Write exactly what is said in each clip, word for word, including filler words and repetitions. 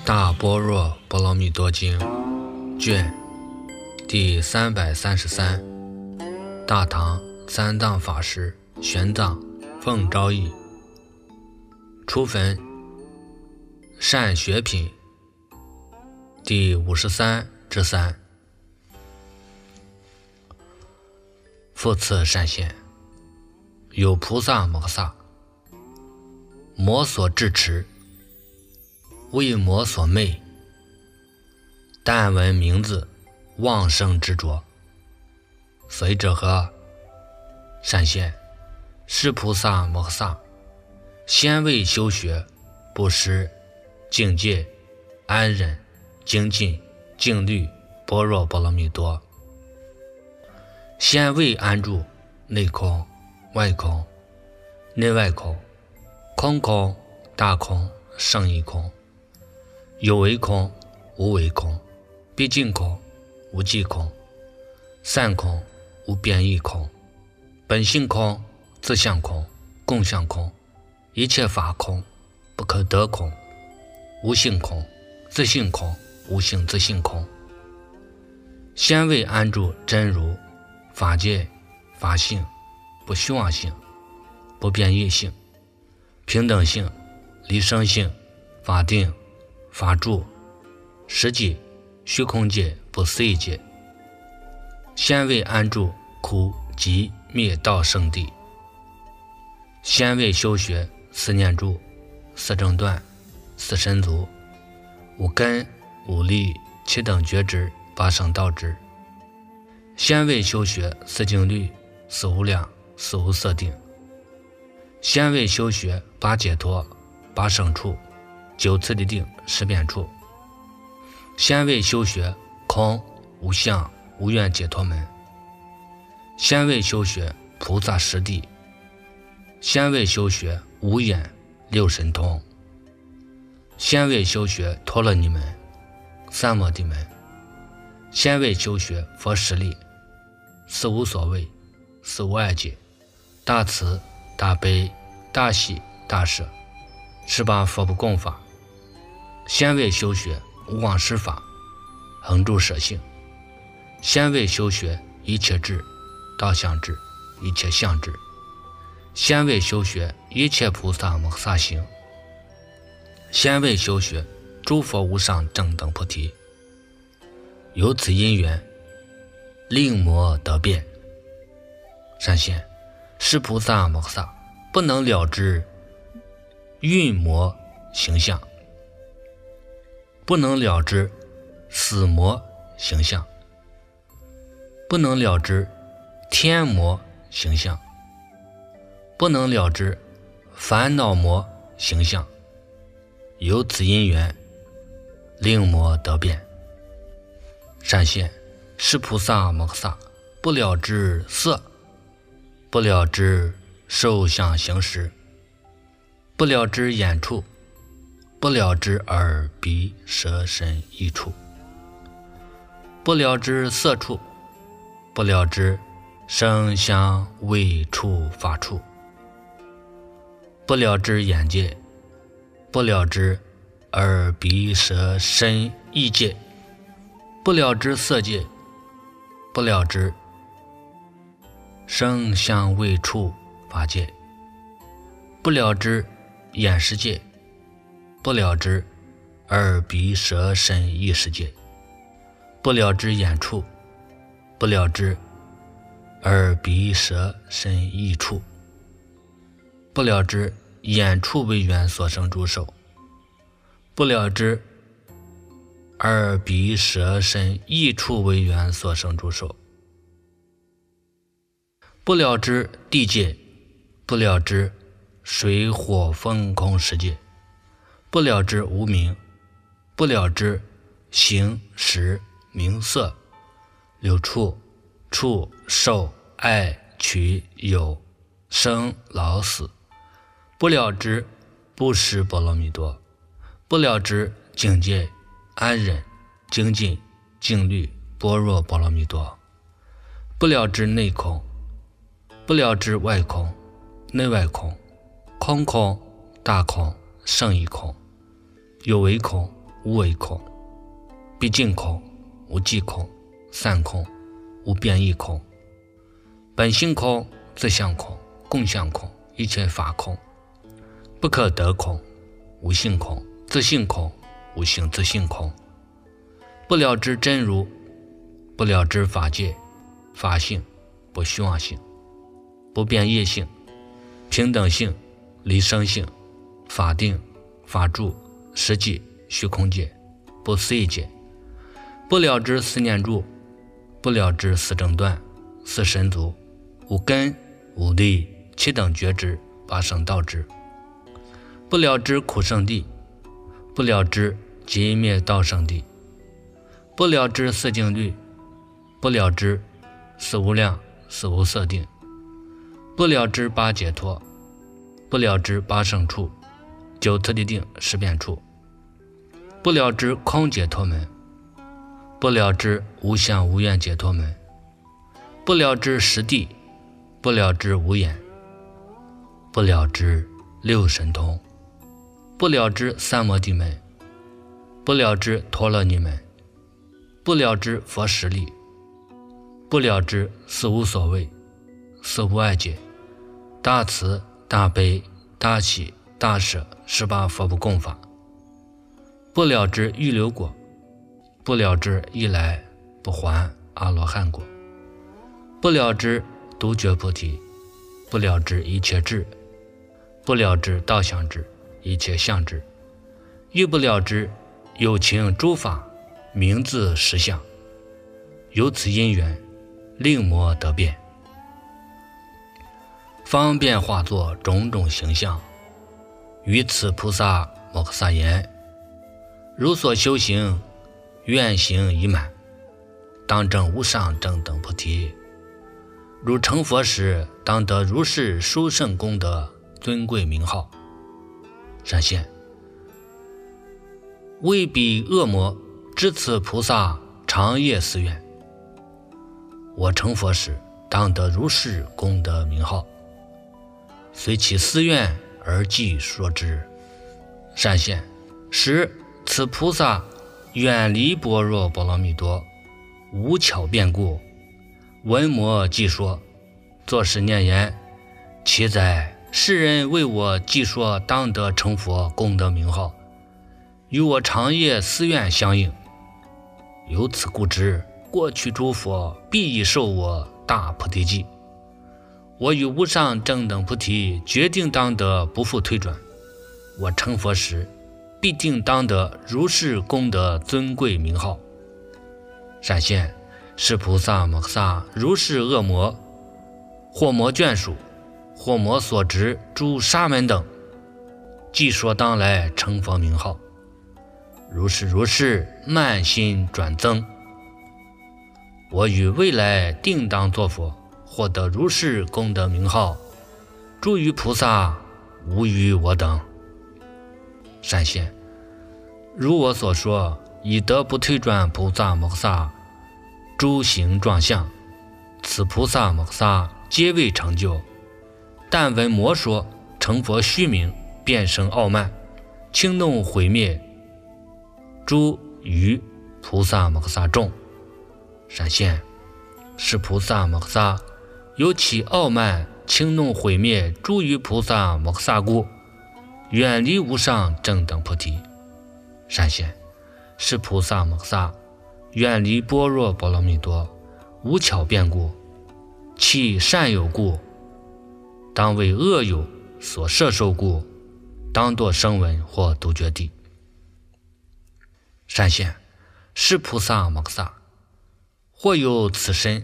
大般若波罗蜜多经卷第三百三十三，大唐三藏法师玄奘奉诏译，初分善学品第五十三之三。复次善现，有菩萨摩萨，魔所制持，为魔所魅，但闻名字，妄生执着。随者何？善现，是菩萨摩萨，先为修学，布施、境界、安忍、精进、静虑、般若波罗蜜多。先为安住内空、外空、内外空、空空、大空、胜义空，有为空、无为空，毕竟空、无际空，散空、无边义空，本性空、自相空、共相空，一切法空、不可得空，无性空、自性空、无性自性空。先为安住真如、法界、法性、不虚妄性、不变异性、平等性、离生性、法定、法住、实际、虚空界、不思议界。先为安住苦集灭道圣地，先为修学四念住、四正断、四神足、五根、五力、七等觉知、八圣道知。先为修学四静虑、四无量、四无色定。先为修学八解脱、八胜处、九次第定、十遍处。先为修学空、无相、无愿解脱门。先为修学菩萨实地。先为修学无眼、六神通。先为修学陀罗尼门、三摩地门。先为修学佛实力，四无所谓、四无碍解、大慈、大悲、大喜、大舍，十八佛不共法。先为修学无妄施法，恒住舍性。先为修学一切智、道相智、一切相智。先为修学一切菩萨摩萨行。先为修学诸佛无上正等菩提。由此因缘，令魔得变。善现，是菩萨摩萨不能了知运魔形象，不能了知死魔形象，不能了知天魔形象，不能了知烦恼魔形象。由此因缘，令魔得变。善现，是菩萨摩萨不了知色，不了知受想行识，不了知眼处，不了知耳鼻舌身意处，不了知色处，不了知声香味触法处，不了知眼界，不了知耳鼻舌身意界，不了知色界，不了知声香味触法界，不了知眼识界，不了知耳鼻舌身意识界，不了知眼处，不了知耳鼻舌身意处，不了知眼处为缘所生诸受，不了知耳鼻舌身意处为缘所生诸受，不了知地界，不了知水火风空世界，不了知无明，不了知形识名色有处处受爱取有生老死，不了知布施波罗蜜多，不了知境界安忍、精进、静虑、般若波罗蜜多，不了知内空，不了知外空、内外空、空空、大空、胜义空，有为空、 无为空，毕竟空，无迹空，散空，无变异空，本性空，自相空，共相空，一切法空，不可得空，无性空，自性空，无性自性空，不了知真如，不了知法界，法性，不虚妄性，不变业性，平等性，离生性，法定，法住，实际，虚空界，不思议界，不了知四念住，不了知四正断，四神足，无根，无力，七等觉知，八圣道知，不了知苦圣地，不了知极灭道圣地，不了知四境律，不了知四无量，四无色定，不了知八解脱，不了知八圣处，九次第定，十变处，不了知空解脱门，不了知无相无愿解脱门，不了知实地，不了知无眼，不了知六神通，不了知三摩地门，不了知陀罗尼门，不了知佛实力，不了知四无所谓，四无碍解，大慈大悲大喜大舍十八佛不共法，不了知预流果，不了知一来不还阿罗汉果，不了知独觉菩提，不了知一切智，不了知道相智，一切相智，欲不了知有情诸法名字实相，由此因缘令魔得变，方便化作种种形象，于此菩萨摩诃萨言：如所修行，愿行已满，当证无上正等菩提。如成佛时，当得如是殊胜功德尊贵名号。闪现，为彼恶魔知此菩萨长夜思愿，我成佛时，当得如是功德名号，随其思愿而即说之。闪现，使此菩萨远离般若波罗蜜多，无巧变故，闻魔即说，作是念言：其哉，世人为我即说当得成佛功德名号，与我长夜思愿相应。由此故知，过去诸佛必已受我大菩提记。我与无上正等菩提决定当得不复退转，我成佛时必定当得如是功德尊贵名号。闪现，是菩萨摩诃萨如是恶魔，或魔眷属，或魔所执诸沙门等，即说当来成佛名号，如是如是慢心转增。我与未来定当作佛，获得如是功德名号，诸于菩萨无于我等。闪现，如我所说，以得不退转菩萨摩诃萨诸行状相，此菩萨摩诃萨皆未成就，但闻魔说成佛虚名，便生傲慢，轻弄毁灭诸于菩萨摩诃萨众。闪现，是菩萨摩诃萨由其傲慢轻弄毁灭诸于菩萨摩诃萨故，远离无上正等菩提。闪现，是菩萨摩诃萨远离般若波罗蜜多，无巧变故，其善有故，当为恶有所摄受故，当堕声闻或独觉地。闪现，是菩萨摩诃萨或有此身，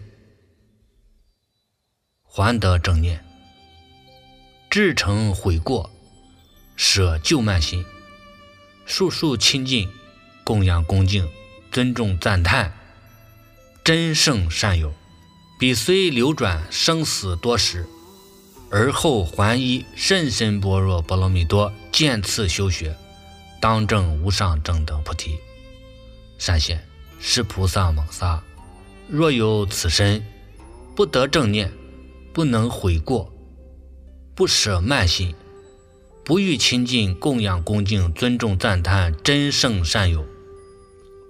还得正念，至诚悔过，舍旧慢心，数数亲近，供养恭敬，尊重赞叹，真圣善友，彼虽流转生死多时，而后还依甚深般若波罗蜜多渐次修学，当证无上正等菩提。闪现，是菩萨摩诃萨若有此身，不得正念，不能悔过，不舍慢心，不欲亲近供养恭敬尊重赞叹真圣善友，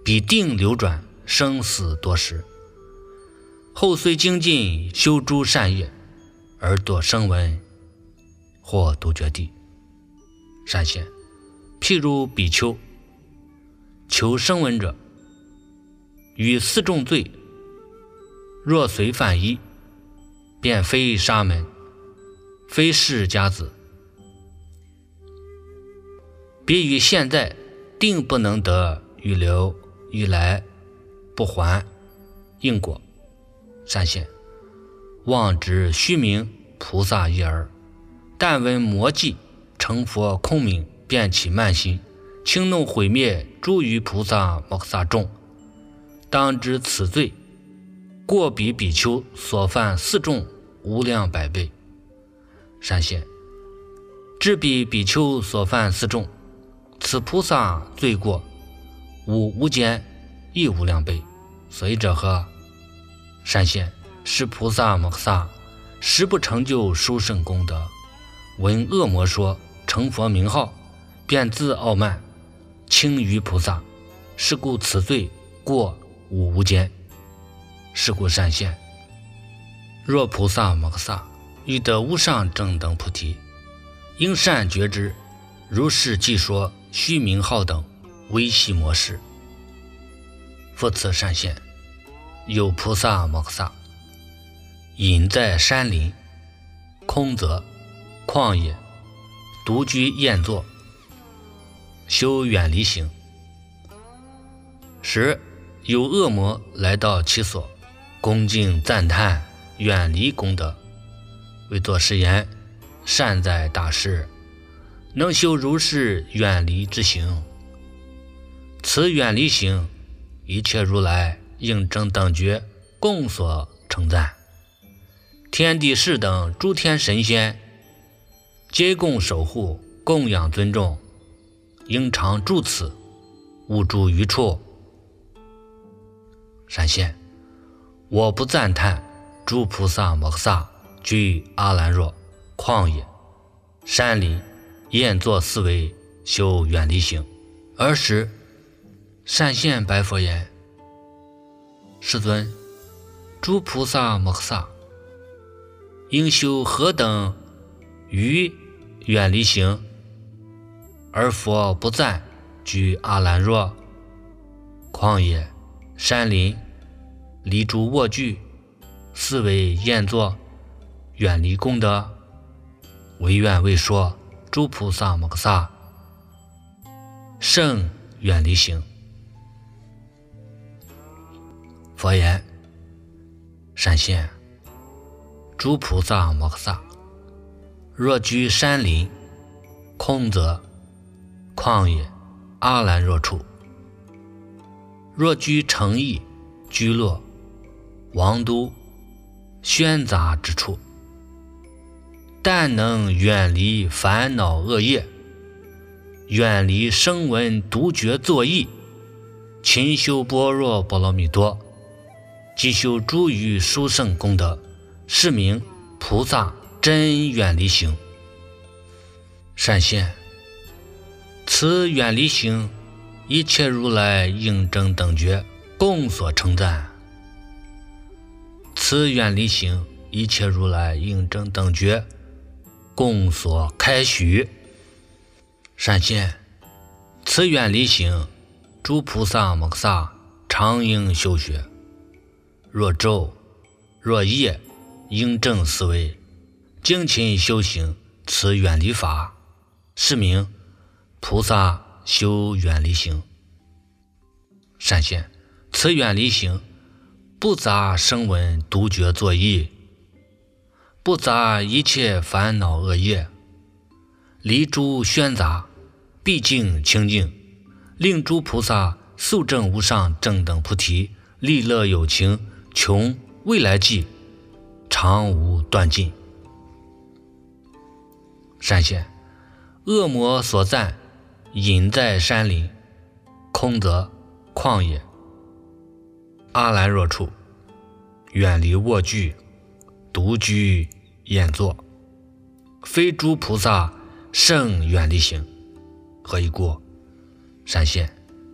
彼定流转，生死多时。后虽精进修诸善业，而堕声闻或独觉地。善现，譬如比丘，求声闻者，于四重罪，若随犯一，便非沙门，非释迦子，彼于现在定不能得预留欲来不还因果。善现，妄指虚名菩萨一耳，但闻魔迹成佛空名，便起慢心，轻弄毁灭诸于菩萨摩诃萨众。当知此罪过比比丘所犯四重无量百倍。善现，至比比丘所犯四重，此菩萨罪过无无间亦无量倍。所以者何？善现，是菩萨摩诃萨实不成就殊胜功德，闻恶魔说成佛名号，便自傲慢，轻于菩萨，是故此罪过无无间。是故善现，若菩萨摩诃萨欲得无上正等菩提，应善觉之，如是即说虚名号等微细模式。复此善现，有菩萨摩诃萨隐在山林、空泽、旷野，独居宴坐，修远离行。时有恶魔来到其所，恭敬赞叹远离功德，为作是言：善哉大师，能修如是远离之行。此远离行，一切如来应正等觉共所称赞，天地士等诸天神仙皆共守护供养尊重，应常住此，勿住于处。善现，我不赞叹诸菩萨摩诃萨居阿兰若、旷野、山林、宴坐四维修远离行。尔时善现白佛言：世尊，诸菩萨摩诃萨应修何等于远离行，而佛不赞居阿兰若、旷野、山林、离诸卧具、四维宴坐、远离功德？唯愿为说诸菩萨摩诃萨胜远离行。佛言：善现，诸菩萨摩诃萨若居山林、空泽、旷野、阿兰若处，若居城邑、居落、王都、喧杂之处，但能远离烦恼恶业，远离声闻独觉作意，勤修般若波罗蜜多，即修诸于殊胜功德，是名菩萨真远离行。善现，此远离行，一切如来应正等觉共所称赞。此远离行，一切如来应正等觉共所开许。善现，此远离行，诸菩萨摩诃萨常应修学。若昼若夜，应正思维，精勤修行此远离法，是名菩萨修远离行。善现，此远离行，不杂声闻独觉作意，不杂一切烦恼恶业，离诸喧杂，毕竟清净，令诸菩萨速证无上正等菩提，利乐有情，穷未来际，常无断尽。善现，恶魔所赞隐在山林、空泽、旷野、阿兰若处，远离卧具，独居宴坐，非诸菩萨胜远离行。何以故？善现，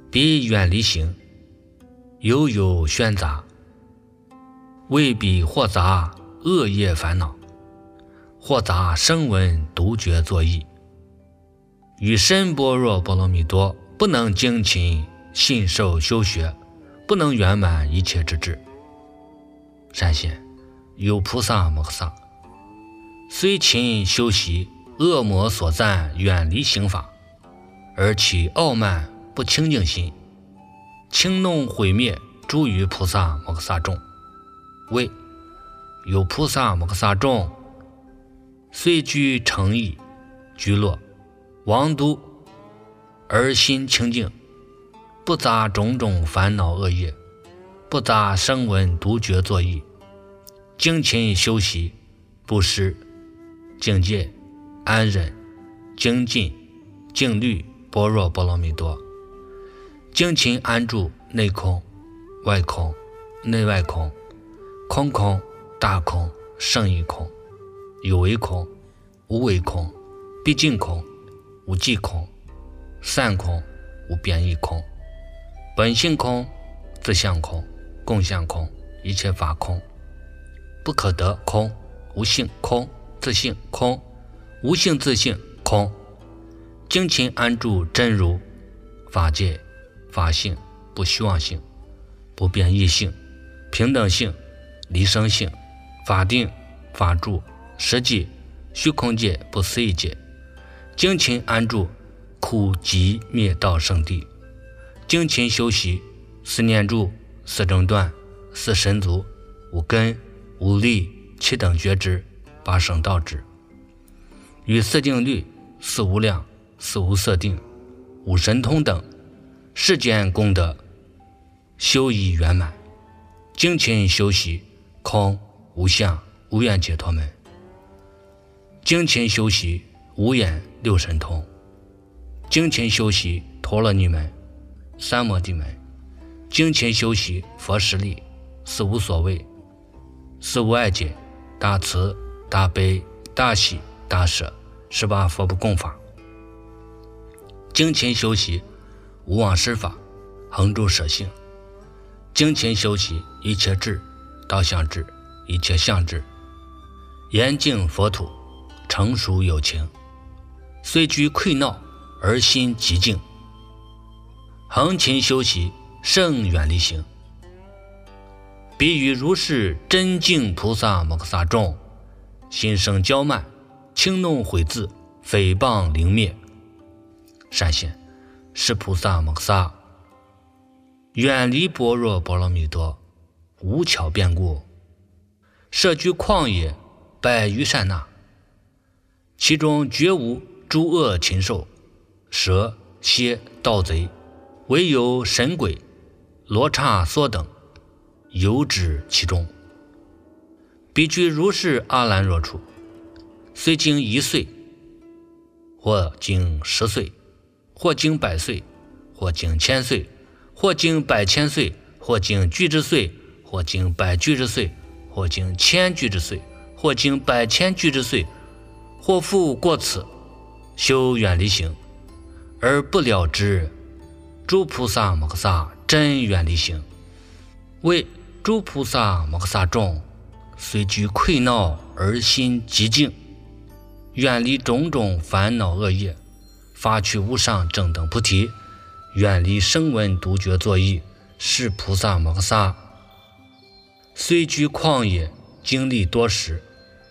彼远离行，悠悠喧杂，未必或杂恶业烦恼，或杂声闻独觉作意，与身般若波罗蜜多，不能精勤信受修学，不能圆满一切之智。善现，有菩萨摩诃萨，虽勤修习恶魔所赞远离行法，而其傲慢不清净心，轻弄毁灭诸于菩萨摩诃萨众。谓有菩萨摩诃萨众，虽居城邑居落王都，而心清净，不杂种种烦恼恶业，不杂声闻独觉作意，精勤修习布施、境界、安忍、精进、静虑般若波罗蜜多，精勤安住内空、外空、内外空、空空、大空、胜义空、有为空、无为空、毕竟空、无际空、散空、无边义空、本性空、自相空、共相空、一切法空、不可得空、无性空、自性空、无性自性空，精勤安住真如、法界、法性、不虚妄性、不变异性、平等性、离生性、法定、法住、实际、虚空界、不思议界，精勤安住苦集灭道圣地，精勤修习四念住、四正断、四神足、五根、五力、七等觉知、八圣道智，与四定律、四无量、四无色定、五神通等世间功德修已圆满，精勤修习空、无相、无愿解脱门，精勤修习无眼六神通，精勤修习陀罗尼门、三摩地门，精勤修习佛实力、四无所谓、四无碍解、大慈、大悲、大喜、大舍、十八佛不共法，精勤修习无妄施法、恒住舍性，精勤修习一切智、道相智、一切相智，严净佛土，成熟有情，虽居溃闹而心极静，恒勤修习胜远离行。彼于如是真净菩萨摩诃萨众，心生骄慢，轻弄毁字，诽谤凌灭。善现，是菩萨摩诃萨远离般若波罗蜜多，无巧变故，设居旷野百余刹那，其中绝无诸恶禽兽、蛇、蝎、盗贼，唯有神鬼、罗刹梭等游止其中。彼居如是阿兰若处，虽经一岁，或经十岁，或经百岁，或经千岁，或经百千岁，或经俱之岁，或经百俱之岁，或经千俱之岁，或经百千俱之岁，或复过此，修远离行，而不了之。诸菩萨摩诃萨真远离行。为诸菩萨摩诃萨众，虽居溃闹而心极静，远离种种烦恼恶业，发去无上正等菩提，远离声闻独觉作意，是菩萨摩诃萨。虽居旷野，经历多时，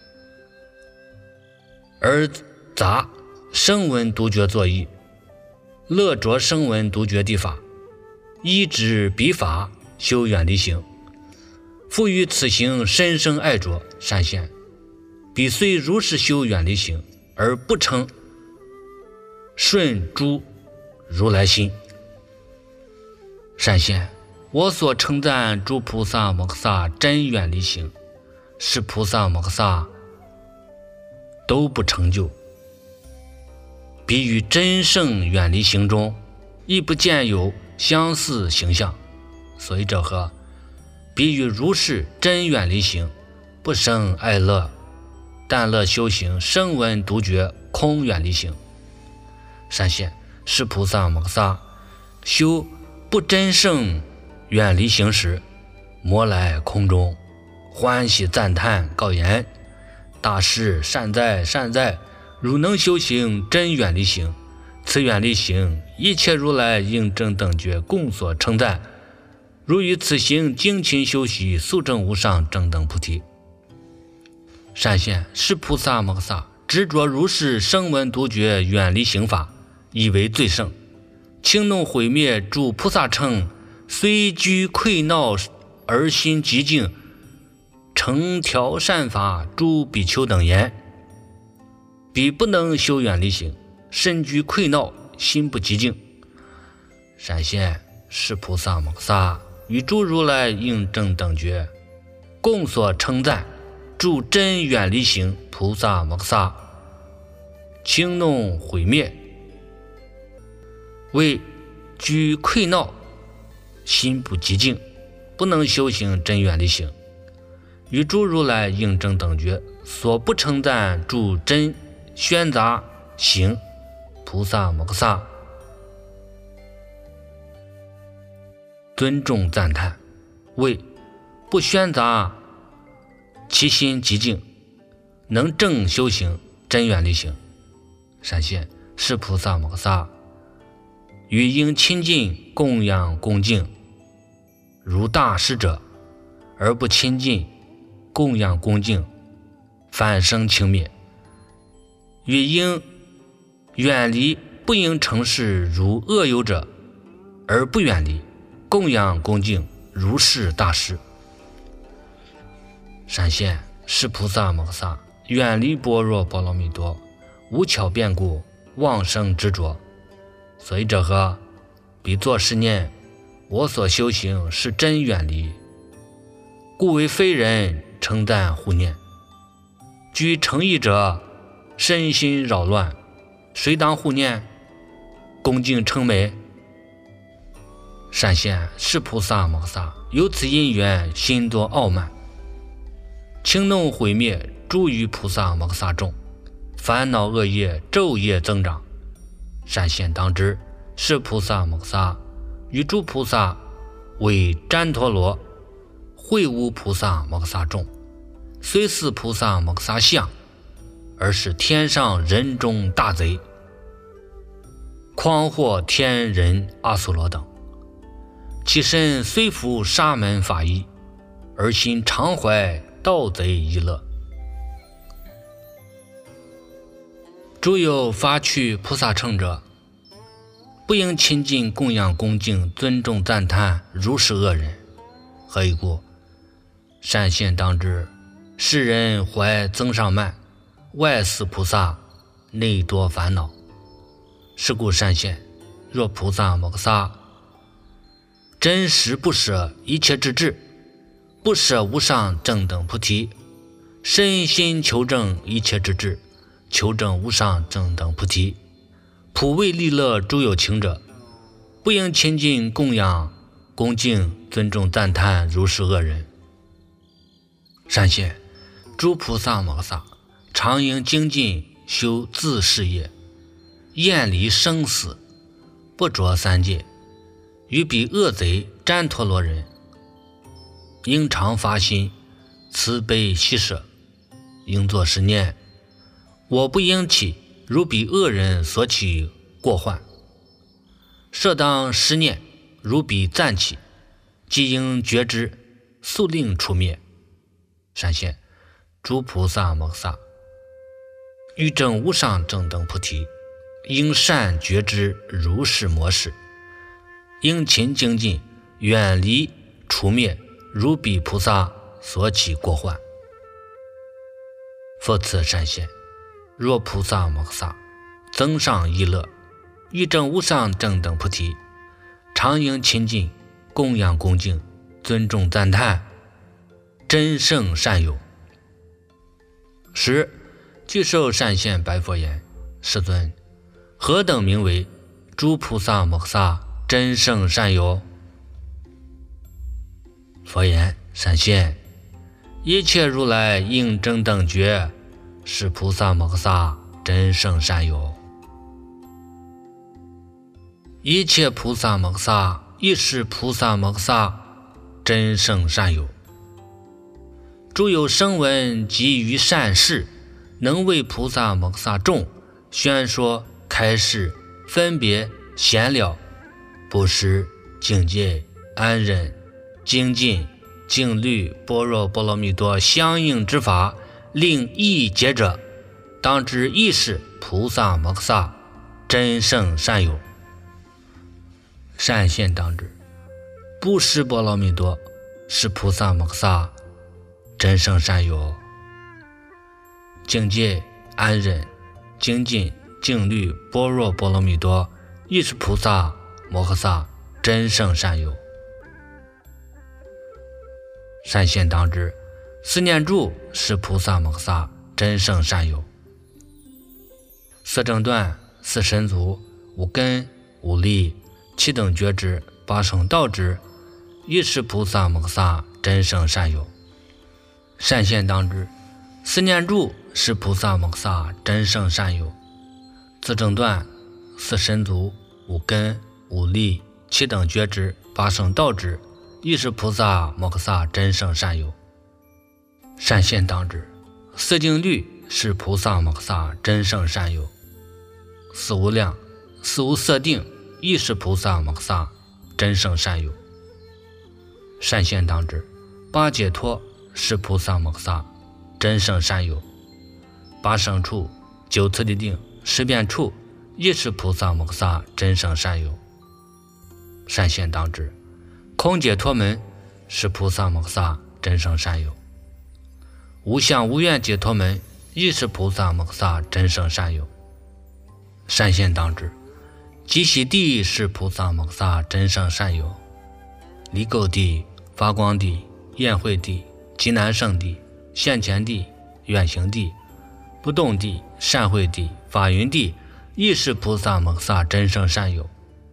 而杂声闻独觉作意，乐着声闻独觉地法，依止彼法，修远离行。复于此行深生爱着。善现，彼虽如是修远离行，而不成顺诸如来心。善现，我所称赞诸菩萨摩诃萨真远离行，是菩萨摩诃萨都不成就。彼于真圣远离行中，亦不见有相似形象。所以者何？彼于如是真远离行，不生爱乐，但乐修行声闻独觉空远离行。善现，是菩萨摩诃萨修不真圣，远离行识，莫来空中，欢喜赞叹，告言：大师善哉善哉！汝能修行，真远离行。此远离行，一切如来应正等觉共所称赞。如于此行精勤修习，速证无上正等菩提。善现，是菩萨摩诃萨执着如是声闻独觉，远离行法，以为最胜。轻弄毁灭诸菩萨乘，虽居愧恼而心极静，成调善法诸比丘等言：彼不能修远离行，身居愧恼，心不极静。善现，是菩萨摩诃萨与诸如来应正等觉共所称赞。诸真远离行菩萨摩诃萨，轻弄毁灭，为居愧恼，心不极静，不能修行真远离行。与诸如来应正等觉所不称赞诸真宣杂行菩萨摩诃萨，尊重赞叹，为不宣杂，其心极静，能正修行真远离行。善现，是菩萨摩诃萨与应亲近供养恭敬如大师者，而不亲近供养恭敬，反生轻蔑；与应远离不应成事如恶友者，而不远离供养恭敬如是大师。善现，是菩萨摩诃萨远离般若波罗蜜多无巧变故妄生执着。所以者何？彼作是念：我所修行是真远离，故为非人称赞护念。居诚意者，身心扰乱，谁当护念？恭敬称美。善现，是菩萨摩诃萨由此因缘，心多傲慢，轻弄毁灭诸于菩萨摩诃萨众，烦恼恶业昼夜增长。善现当知，是菩萨摩诃萨与诸菩萨为旃陀罗会无菩萨摩诃萨众，虽似菩萨摩诃萨相，而是天上人中大贼，诳惑天人阿修罗等。其身虽服沙门法衣，而心常怀盗贼一乐。诸有发去菩萨乘者，不应亲近供养恭敬尊重赞叹如是恶人。何以故？善现当知，世人怀增上慢，外似菩萨，内多烦恼。是故善现，若菩萨摩诃萨真实不舍一切之智，不舍无上正等菩提，身心求证一切之智，求证无上正等菩提，普为利乐诸有情者，不应亲近供养恭敬尊重赞叹如是恶人。善现，诸菩萨摩诃萨常应精进修自事业，厌离生死，不着三界，与彼恶贼旃陀罗人，应常发心慈悲喜舍，应作是念：我不应起如彼恶人所起过患，设当十念如彼暂起，即应觉知，速令除灭。善现，诸菩萨摩诃萨欲证无上正等菩提，应善觉知如是模式，应勤精进，远离除灭如彼菩萨所起过患。复次善现，若菩萨摩诃萨增上意乐，欲证无上正等菩提，常应亲近供养恭敬尊重赞叹真圣善友。十具受善现白佛言：世尊，何等名为诸菩萨摩诃萨真圣善友？佛言：善现，一切如来应正等觉，是菩萨摩诃萨真圣善友。一切菩萨摩诃萨亦是菩萨摩诃萨真圣善友。诸有声闻及于善事，能为菩萨摩诃萨众宣说开示分别闲了布施境界安忍精进静虑般若波罗蜜多相应之法，令意解者，当知亦是菩萨摩诃萨真圣善友。善现当知，布施波罗蜜多是菩萨摩诃萨真圣善友。境界安忍精进静虑般若波罗蜜多亦是菩萨摩诃萨真圣善友。善现当知，四念住是菩萨摩诃萨真圣善友。四正断四神足五根五力七等觉知八圣道知亦是菩萨摩诃萨真圣善友。善现当知，四念住是菩萨摩诃萨真圣善友。四正断四神足五根五力七等觉知八圣道知亦是菩萨摩诃萨真圣善友。善现当知，四静虑是菩萨摩诃萨真圣善友。四无量四无色定亦是菩萨摩诃萨真圣善友。善现当知，八解脱是菩萨摩诃萨真圣善友。八胜处九次第定十遍处亦是菩萨摩诃萨真圣善友。善现当知，空解脱门是菩萨摩诃萨真圣善友。无相无愿解脱门亦是菩萨摩诃萨真圣善友。善现当知，极喜地是菩萨摩诃萨真圣善友。离垢地发光地宴会地极难胜地现前地远行地不动地善会地法云地亦是菩萨摩诃萨真圣善友。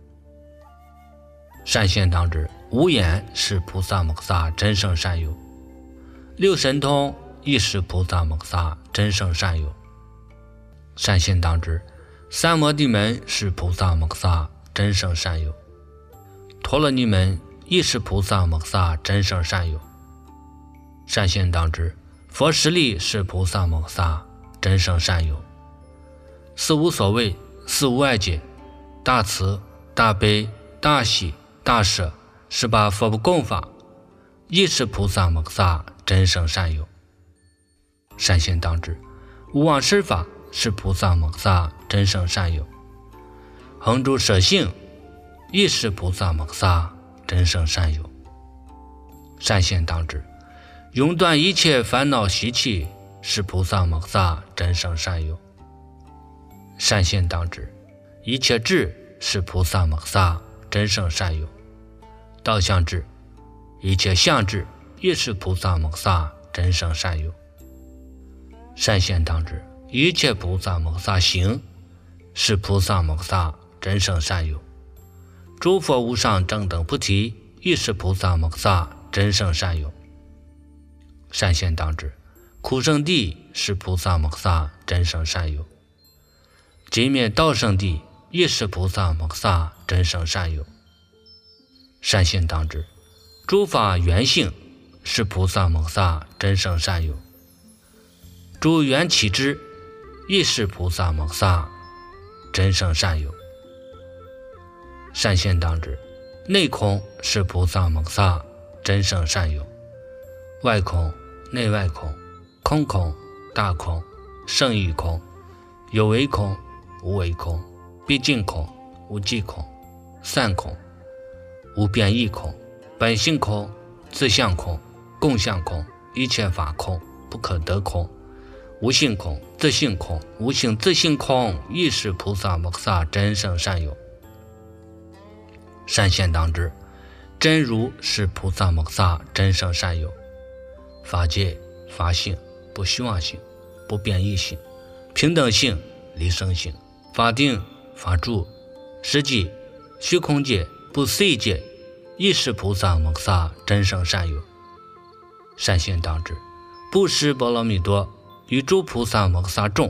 善现当知，无眼是菩萨摩诃萨真圣善友。六神通亦是菩萨摩诃萨真圣善友。善现当知，三摩地门是菩萨摩诃萨真圣善友。陀罗尼门亦是菩萨摩诃萨真圣善友。善现当知，佛实力是菩萨摩诃萨真圣善友。四无所谓四无碍解大慈大悲大喜大舍十八佛不共法亦是菩萨摩诃萨真圣善友。善现当知，无妄施法是菩萨摩诃萨真圣善友。恒诸舍性亦是菩萨摩诃萨真圣善友。善现当知，永断一切烦恼习气是菩萨摩诃萨真圣善友。善现当知，一切智是菩萨摩诃萨真圣善友。道相智一切相智亦是菩萨摩诃萨真圣善友。善现当知，一切菩萨摩诃萨行是菩萨摩诃萨真圣善友。诸佛无上正等菩提亦是菩萨摩诃萨真圣善友。善现当知，苦圣地是菩萨摩诃萨真圣善友。极灭道圣地亦是菩萨摩诃萨真圣善友。善现当知，诸法缘性是菩萨摩诃萨真圣善友。诸缘起之亦是菩萨摩诃萨真圣善友。善现当知，内空是菩萨摩诃萨真圣善友。外空内外空空空大空胜义空有为空无为空毕竟空无际空散空无变异空本性空自相空共相空一切法空不可得空无性空自性空无性自性空亦是菩萨摩诃萨真圣善友。善现当知，真如是菩萨摩诃萨真圣善友。法界法性不虚妄性不变异性平等性离生性法定法住实际虚空界不思议界亦是菩萨摩诃萨真圣善友。善现当知，布施波罗蜜多与诸菩萨摩诃萨众，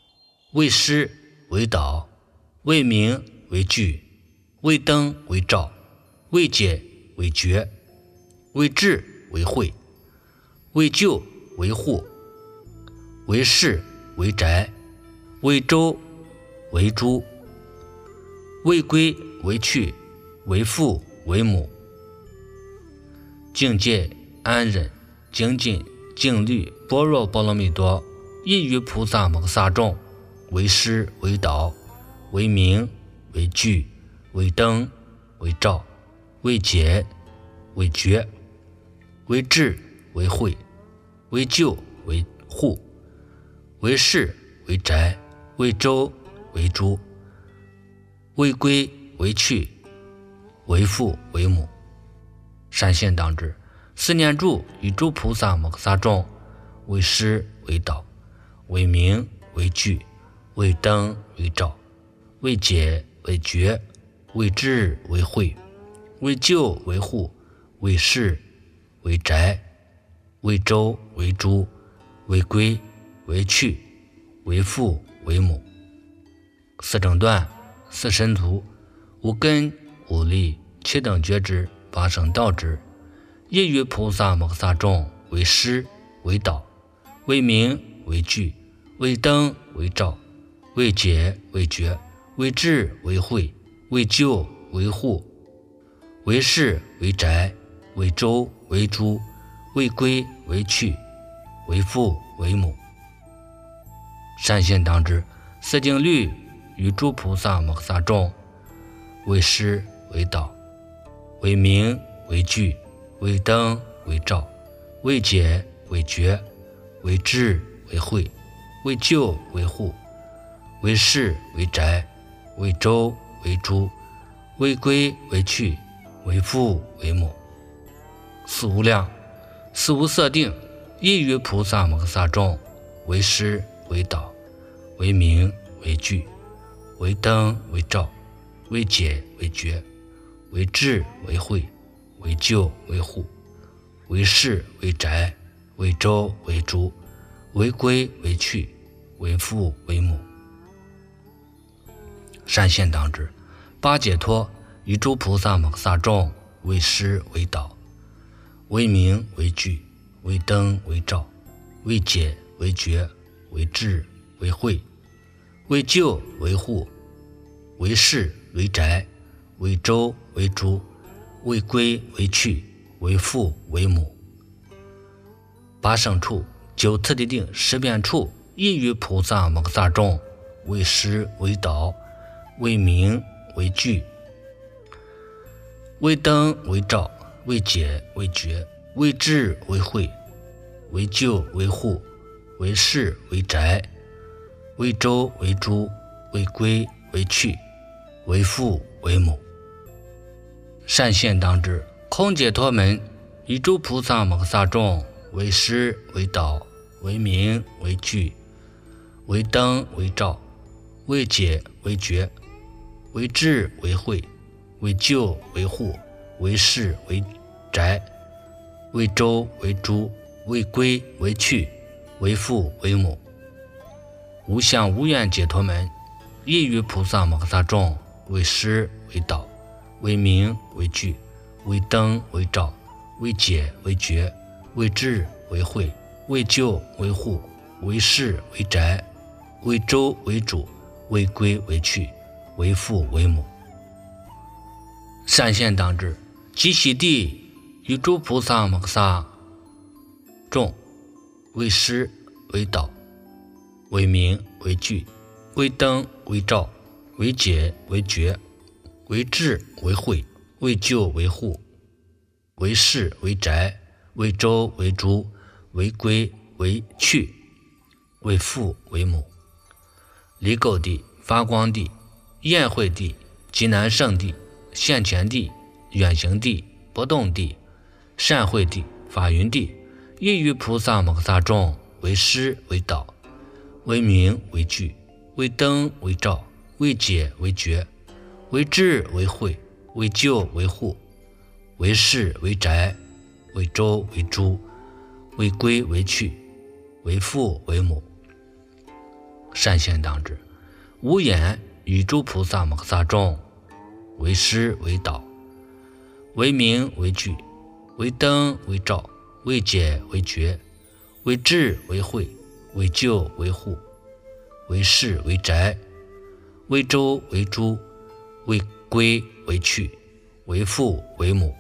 为师为导为明为具为灯为照为解为决，为智为慧，为救为护，为室为宅，为周为诸，为归为去，为父为母。境界安忍精进静虑般若波罗蜜多，一于菩萨摩诃萨众，为师为导，为明为具，为灯为照，为解为决，为智为慧，为救为护，为室为宅，为周为诸，为归为去，为父为母。善现当知，四念住与诸菩萨摩诃萨众，为师为导，为明为具，为灯为照，为解为决，为智为慧，为救为护，为室为宅，为周为诸，为归为去，为父为母。四正断，四神足，无根无力，七等觉知，八圣道知，一于菩萨摩诃萨众，为师为导，为明为具，为灯为照，为解为决，为智为慧，为救为护，为室为宅，为周为诸，为归为去，为父为母。善现当知，四经律与诸菩萨摩诃萨众，为师为导，为明为具，为灯为照，为解为决，为智为慧，为救为护，为室为宅，为周为诸，为归为去，为父为母。四无量，四无色定，一于菩萨摩诃萨众，为师为导，为明为具，为灯为照，为解为决，为智为慧，为救为护，为室为宅，为周为诸，为归为去，为父为母。善现当知，八解脱与诸菩萨摩诃萨众，为师为导，为明为具，为灯为照，为解为决，为智为慧，为救为护，为室为宅，为周为诸，为归为去，为父为母。八圣处，九次第定，十遍处，一于菩萨摩诃萨众，为师为导，为明为具，为灯为照，为解为决，为智为慧，为救为护，为室为宅，为周为诸，为归为去，为父为母。善现当知，空解脱门与诸菩萨摩诃萨众，为师为导，为明为具，为灯为照，为解为决，为智为慧，为救为护，为室为宅，为周为诸，为归为去，为父为母。无相无愿解脱门，一于菩萨摩诃萨众，为师为导，为明为具，为灯为照，为解为决，为智为慧，为救为护，为室为宅，为周为主，为归为去，为父为母。善现当知，即悉地与诸菩萨摩诃萨众，为师为导，为明为具，为灯为照，为解为决，为智为慧，为救为护，为室为宅，为周为诸，为归为去，为父为母。离垢地、发光地、宴会地、极难胜地、现前地、远行地、不动地、善会地、法云地，一于菩萨摩诃萨众，为师为导，为明为具，为灯为照，为解为决，为智为慧，为救为护，为室为宅，为周为诸，为归为去，为父为母。善现当知，无眼与诸菩萨摩诃萨众，为师为导， 为名为具，为灯为照，为解为觉，为智为慧，为救为护，为室为宅，为周为诸，为归为去，为父为母。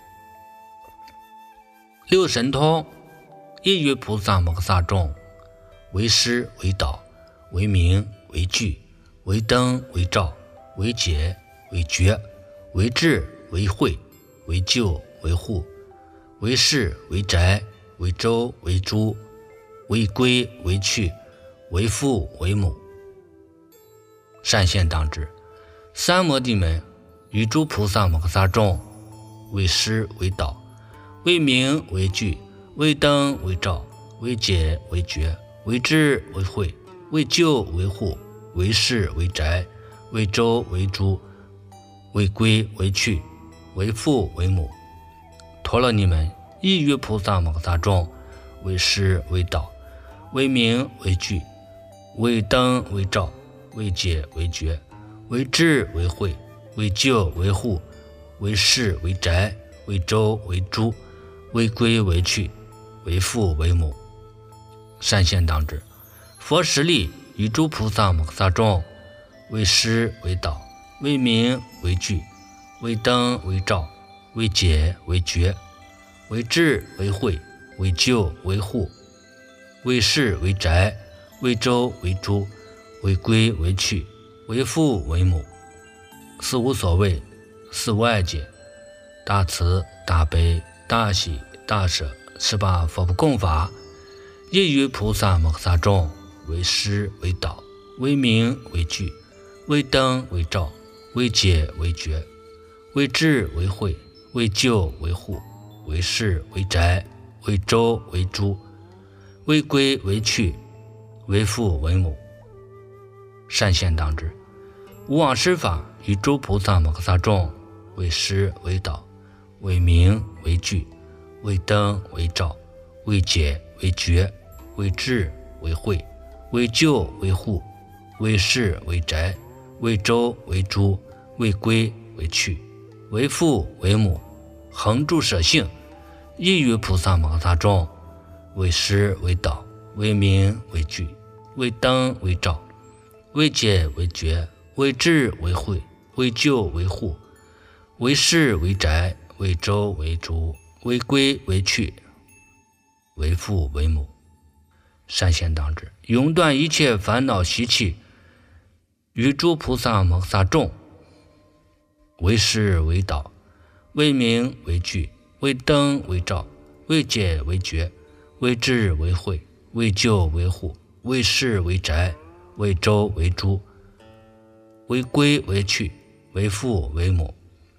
六神通，一于菩萨摩诃萨众，为师为导，为名为具，为灯为照，为解为觉，为智为慧，为救为护，为室为宅，为周为诸，为归为去，为父为母。善现当知，三摩地门与诸菩萨摩诃萨众，为师为导，为名为具，为灯为照，为解为觉，为智为慧，为救为护，为室为宅，为周为诸，为归为去，为父为母。陀罗尼门亦于菩萨摩诃萨众，为师为导，为名为具，为灯为照，为解为觉，为智为慧，为救为护，为室为宅，为周为诸，为归为去，为父为母。善现当知，佛实力与诸菩萨摩诃萨众，为师为导，为名为具，为灯为照，为解为觉，为智为慧，为救为护，为室为宅，为周为诸，为归为去，为父为母。四无所谓，四无碍解，大慈大悲大喜大舍十八佛不共法，亦于菩萨摩诃萨众，为师为导，为名为具，为灯为照，为解为觉，为智为慧，为救为护，为室为宅，为周为诸，为归为去，为父为母。善现当知，无妄施法与诸菩萨摩诃萨众，为师为导，为名为具，为灯为照，为解为觉，为智为慧，为救为护，为室为宅，为周为诸，为归为去，为父为母。恒住舍性，亦于菩萨摩诃萨众，为师为导，为名为具，为灯为照，为解为觉，为智为慧，为救为护，为室为宅，为周为诸，为归为去，为父为母。善现当知，永断一切烦恼习气，与诸菩萨摩诃萨众，为师为导，为名为具，为灯为照，为解为觉，为智为慧，为救为护，为室为宅，为周为诸，为归为去，为父为母。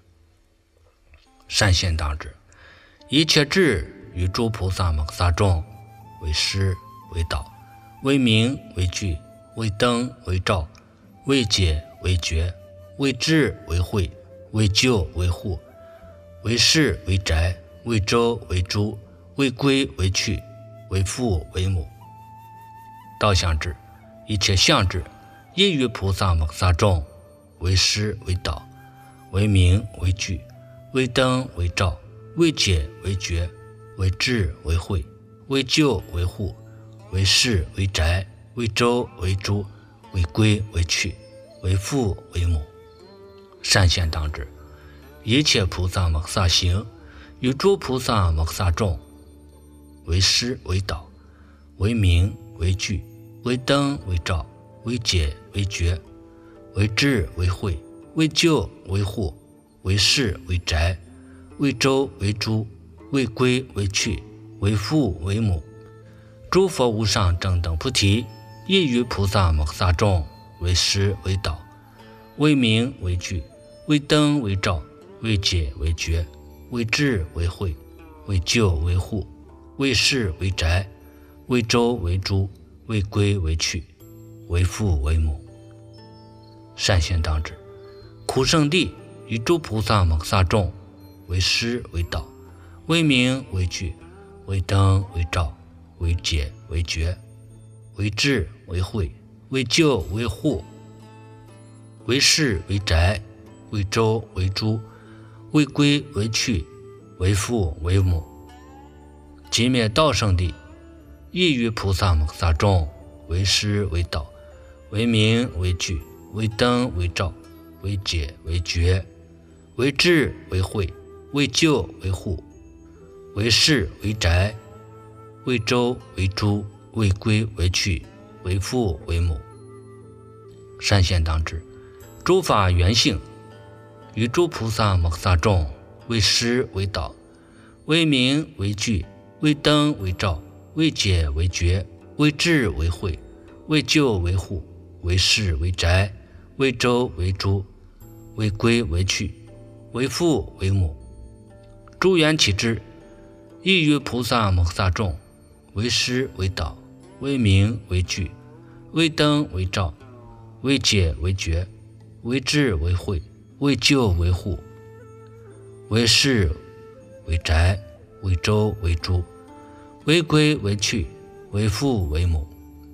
善现当知，一切智与诸菩萨摩诃萨众，为师为导，为名为具，为灯为照，为解为觉，为智为慧，为救为护，为室为宅，为周为诸，为归为去，为父为母。道相智，一切相智，亦于菩萨摩诃萨众，为师为导，为名为具，为灯为照，为解为觉，为智为慧，为救为护，为室为宅，为周为诸，为归为去，为父为母。善现当知，一切菩萨摩诃萨行，与诸菩萨摩诃萨众，为师为导，为名为具，为灯为照，为解为觉，为智为慧，为救为护，为室为宅，为周为诸，为归为去，为父为母。诸佛无上正等菩提，亦于菩萨摩诃萨众，为师为导，为名为具，为灯为照，为解为觉，为智为慧，为救为护，为室为宅，为周为诸，为归为去，为父为母。善现当知，苦圣地与诸菩萨摩诃萨众，为师为导，为名为具，为灯为照，为解为觉，为智为慧，为救为护，为室为宅，为周为诸， 为归为去，为父为母。即灭道生地，亦于菩萨摩萨众，为师为导，为明为具，为灯为照，为解为觉，为智为慧，为救为护，为室为宅，为周为诸，为归为去，为父为母。善现当知，诸法原性，与诸菩萨摩萨众，为师为导，为明为具，为灯为照，为解为觉，为智为慧，为救为护，为室为宅，为周为诸，为归为去，为父为母。诸缘起之，亦于菩萨摩萨众，为师为导，为明为具，为灯为照，为解为觉，为智为慧，为救为护，为室为宅，为周为诸，为归为去，为父为母。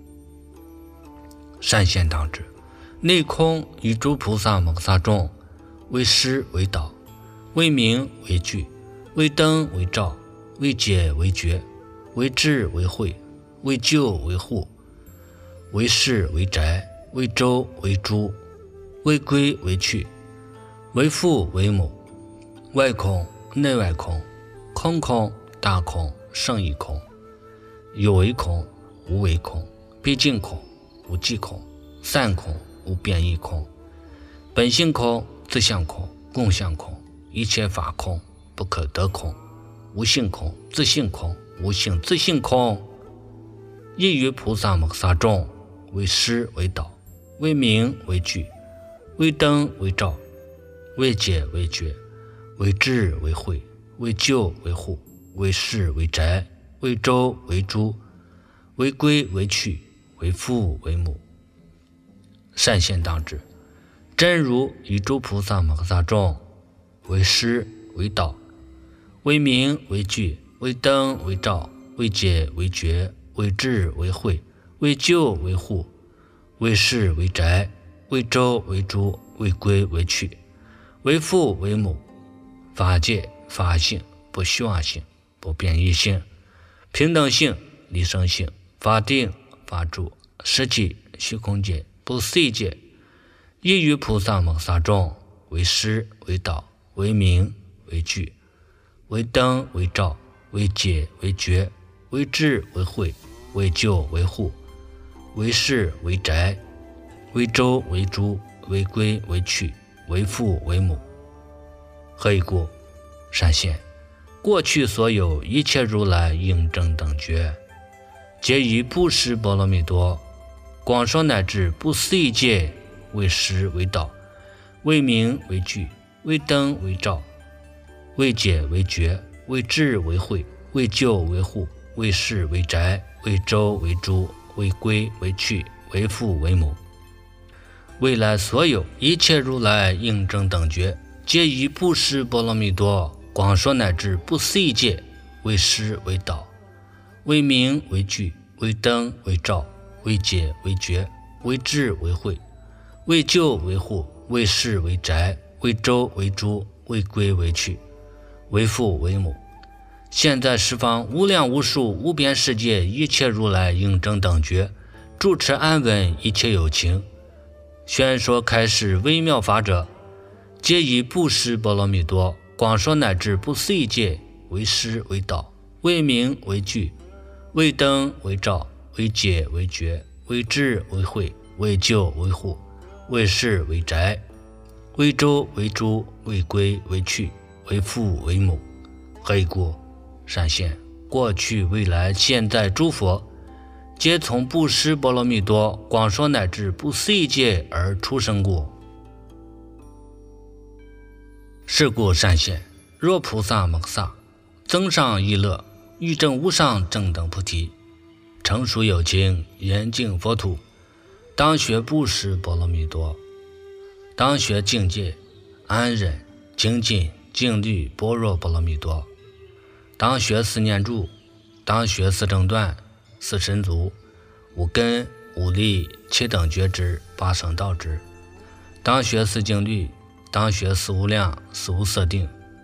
善现当知，内空与诸菩萨摩萨众，为师为导，为明为具，为灯为照，为解为觉，为智为慧，为救为护，为室为宅，为周为诸，为归为去，为父为母。外空内外空，空空大空胜义空，有为空无为空，毕竟空无际空，散空无变异空，本性空自相空共相空，一切法空不可得空，无性空自性空无性自性空。亦于菩萨摩萨众，为师为导，为明为具，为灯为照，为解为觉，为智为慧，为救为护，为室为宅，为周为诸，为归为去，为父为母。善现当知，真如与诸菩萨摩萨众，为师为导，为明为具，为灯为照，为解为觉，为智为慧，为救为护，为室为宅，为周为诸，为归为去，为父为母。法界法性不虚妄性，不变异性，平等性离生性，法定法住，实际虚空界不思议界，亦于菩萨摩萨众，为师为导，为明为具，为灯为照，为解为觉，为智为慧，为救为护，为室为宅，为周为诸，为归为去，为父为母。何以故？善现，过去所有一切如来应正等觉，皆以布施波罗蜜多，广说乃至不思议界，为师为导，为明为具，为灯为照，为解为觉，为智为慧，为救为护，为室为宅，为周为诸，为归为去，为父为母。未来所有一切如来应正等觉，皆以布施波罗蜜多，广说乃至不思议界，为师为导，为明为具，为灯为照，为解为觉，为智为慧，为救为护，为室为宅，为周为诸，为归为去，为父为母。现在十方无量无数无边世界一切如来应正等觉，住持安稳一切有情，宣说开示微妙法者，皆以布施波罗蜜多，广说乃至不思议界，为师为导，为明为具，为灯为照，为解为觉，为智为慧，为救为护，为室为宅，为周为诸，为归为去，为父为母。何以故？善现，过去未来现在诸佛，皆从布施波罗蜜多，广说乃至不思议界而出生故。是故善现，若菩萨摩萨增上意乐，欲证无上正等菩提，成熟有情，严净佛土，当学布施波罗蜜多，当学境界安忍精进静虑般若波罗蜜多，当学四念住，当学四正断，四神足，五根五力七等觉知，八圣道知，当学四静虑，当学四无量四无色定，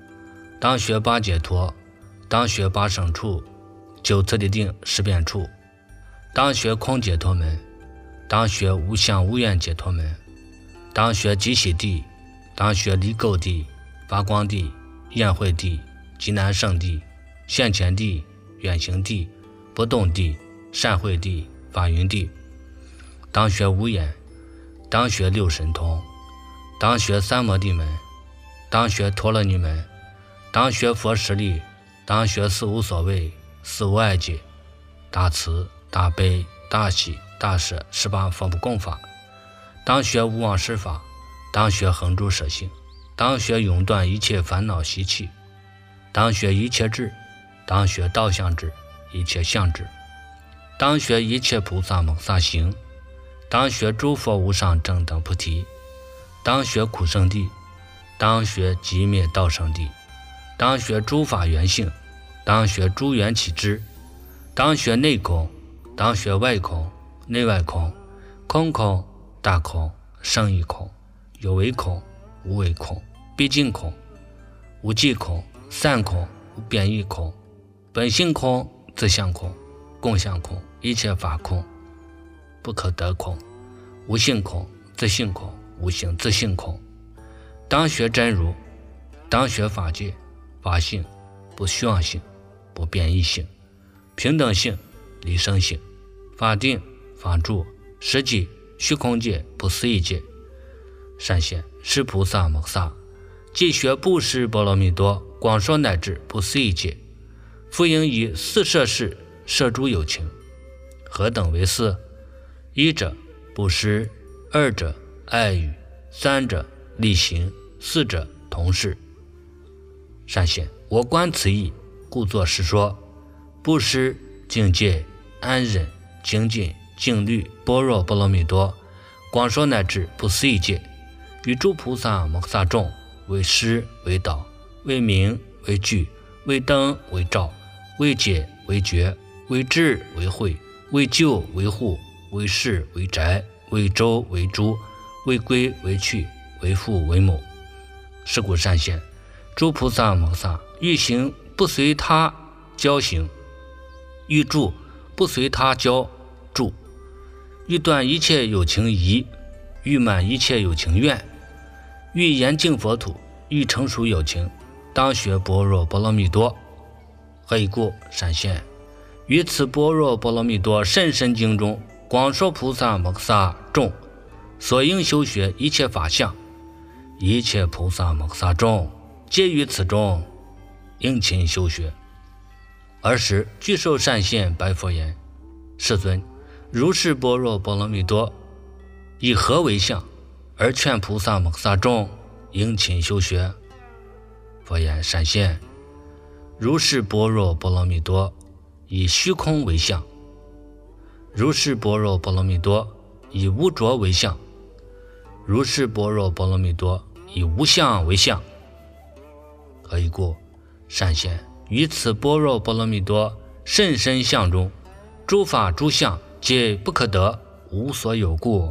当学八解脱，当学八生处，九次第定十遍处，当学空解脱门，当学无相无愿解脱门，当学极喜地，当学离垢地、发光地、宴会地、极难胜地、现前地、远行地、不动地、善会地、法云地，当学无眼，当学六神通，当学三摩地门，当学陀罗尼门，当学佛实力，当学四无所谓、四无碍解、大慈、大悲、大喜、大舍十八佛不共法，当学无妄施法，当学恒诸舍性，当学永断一切烦恼习气，当学一切智，当学道相智、一切相智，当学一切菩萨摩萨行，当学诸佛无上正等菩提，当学苦圣地，当学极灭道圣地，当学诸法缘性，当学诸缘起支，当学内空，当学外空、内外空、空空、大空、胜义空、有为空、无为空、毕竟空、无记空、散空、无变异空、本性空、自相空、共相空、一切法空、不可得空、无性空、自性空、无性自性空，当学真如，当学法界、法性、不虚妄性、不变异性、平等性、离生性、法定、法住、实际、虚空界、不思议界，善现是菩萨摩萨，即学布施波罗蜜多，广说乃至不思议界，复应以四摄事摄诸有情，何等为四？一者布施，二者爱语，三者力行，四者同事。善现，我观此意，故作是说。布施、境界、安忍、精进、静虑、般若波罗蜜多，广说乃至不思议界，与诸菩萨摩萨众，为师为导，为明为具，为灯为照，为解为觉，为智为慧，为救为护，为室为宅，为周为诸，为归为去，为父为母。是故善现，诸菩萨摩萨欲行不随他教行，欲住不随他教住，欲断一切有情疑，欲满一切有情愿，欲严净佛土，欲成熟有情，当学般若波罗蜜多。何以故？善现，于此般若波罗蜜多甚深经中，广说菩萨摩萨众所应修学一切法相，一切菩萨摩萨众皆于此中应勤修学。尔时具受善现白佛言：世尊，如是般若波罗蜜多以何为相，而劝菩萨摩萨众应勤修学？佛言：善现，如是般若波罗蜜多以虚空为相，如是般若波罗蜜多以无着为相，如是般若波罗蜜多以无相为相。何以故？善现，于此般若波罗蜜多甚深相中，诸法诸相皆不可得，无所有故。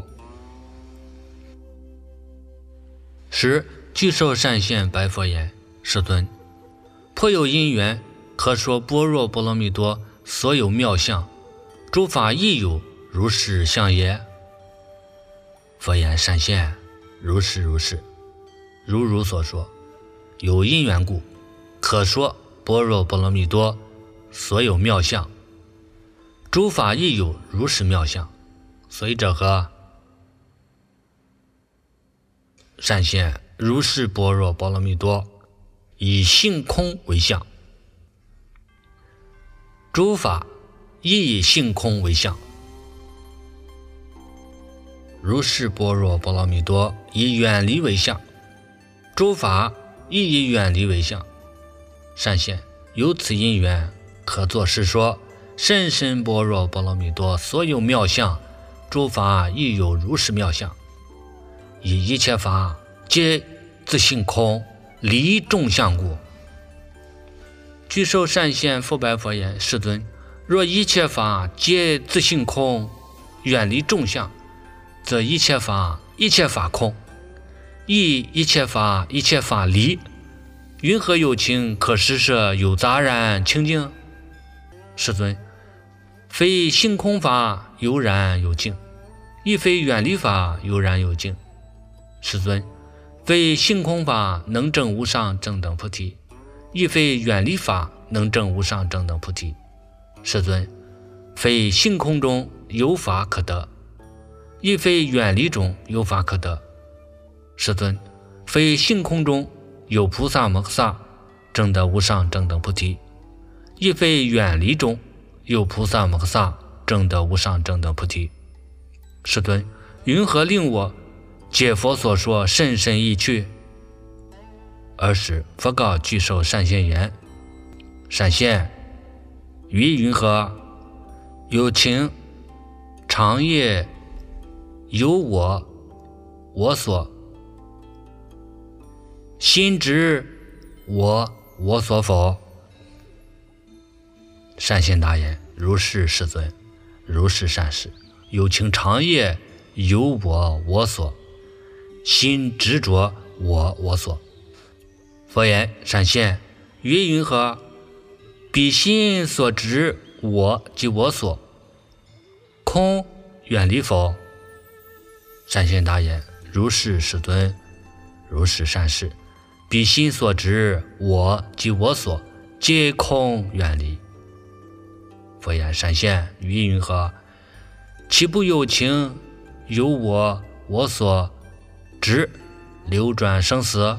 时具受善现白佛言：世尊，颇有因缘，可说般若波罗蜜多所有妙相，诸法亦有如是相也。佛言：善现，如是如是，如如所说，有因缘故，可说般若波罗蜜多所有妙相，诸法亦有如是妙相。所以者何？善现，如是般若波罗蜜多以性空为相，诸法亦以性空为相。如是般若波罗蜜多以远离为相，诸法亦以远离为相。善现，由此因缘，可作是说：甚深般若波罗蜜多所有妙相，诸法亦有如是妙相，以一切法皆自性空，离众相故。具受善现复白佛言：世尊，若一切法皆自性空，远离众相，则一切法一切法空，亦一切法一切法离， 云何有情可施设有杂然清净？世尊，非性空法悠然有净，亦非远离法悠然有净。世尊，非性空法能证无上正等菩提，亦非远离法能证无上正等菩提。世尊，非性空中有法可得，亦非远离中有法可得。世尊，非性空中有菩萨摩诃萨证得无上正等菩提，亦非远离中有菩萨摩诃萨证得无上正等菩提。世尊，云何令我解佛所说甚深意趣？尔时佛告具受善现言：善现，于云何有情常业有我我所，心知我我所否？善现答言：如是世尊，如是善事。有情常业有我我所，心执着我我所。佛言：善现，于云何彼心所执我即我所，空远离否？善现答言：如是世尊，如是善事。彼心所执我即我所，皆空远离。佛言：善现，于云何岂不有情有我我所执流转生死？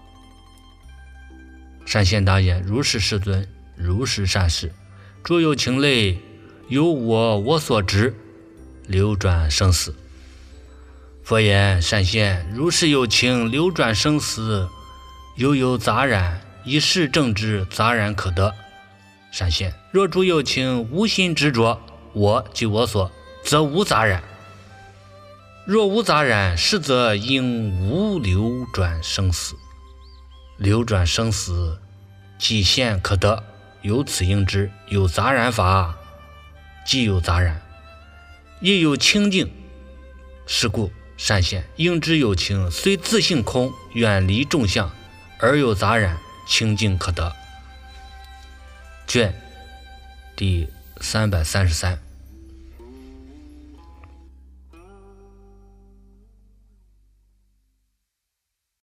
善现答言：如是世尊，如是善事。诸有情类有我我所执流转生死。佛言：善现，如是有情流转生死，犹有杂染，以是正知杂染可得。善现，若诸有情无心执着我即我所，则无杂染。若无杂染，是则应无流转生死。流转生死即现可得，由此应知有杂染法即有杂染，亦有清净。是故善现，应知有情虽自性空，远离众相，而有杂染，清净可得。卷第三百三十三。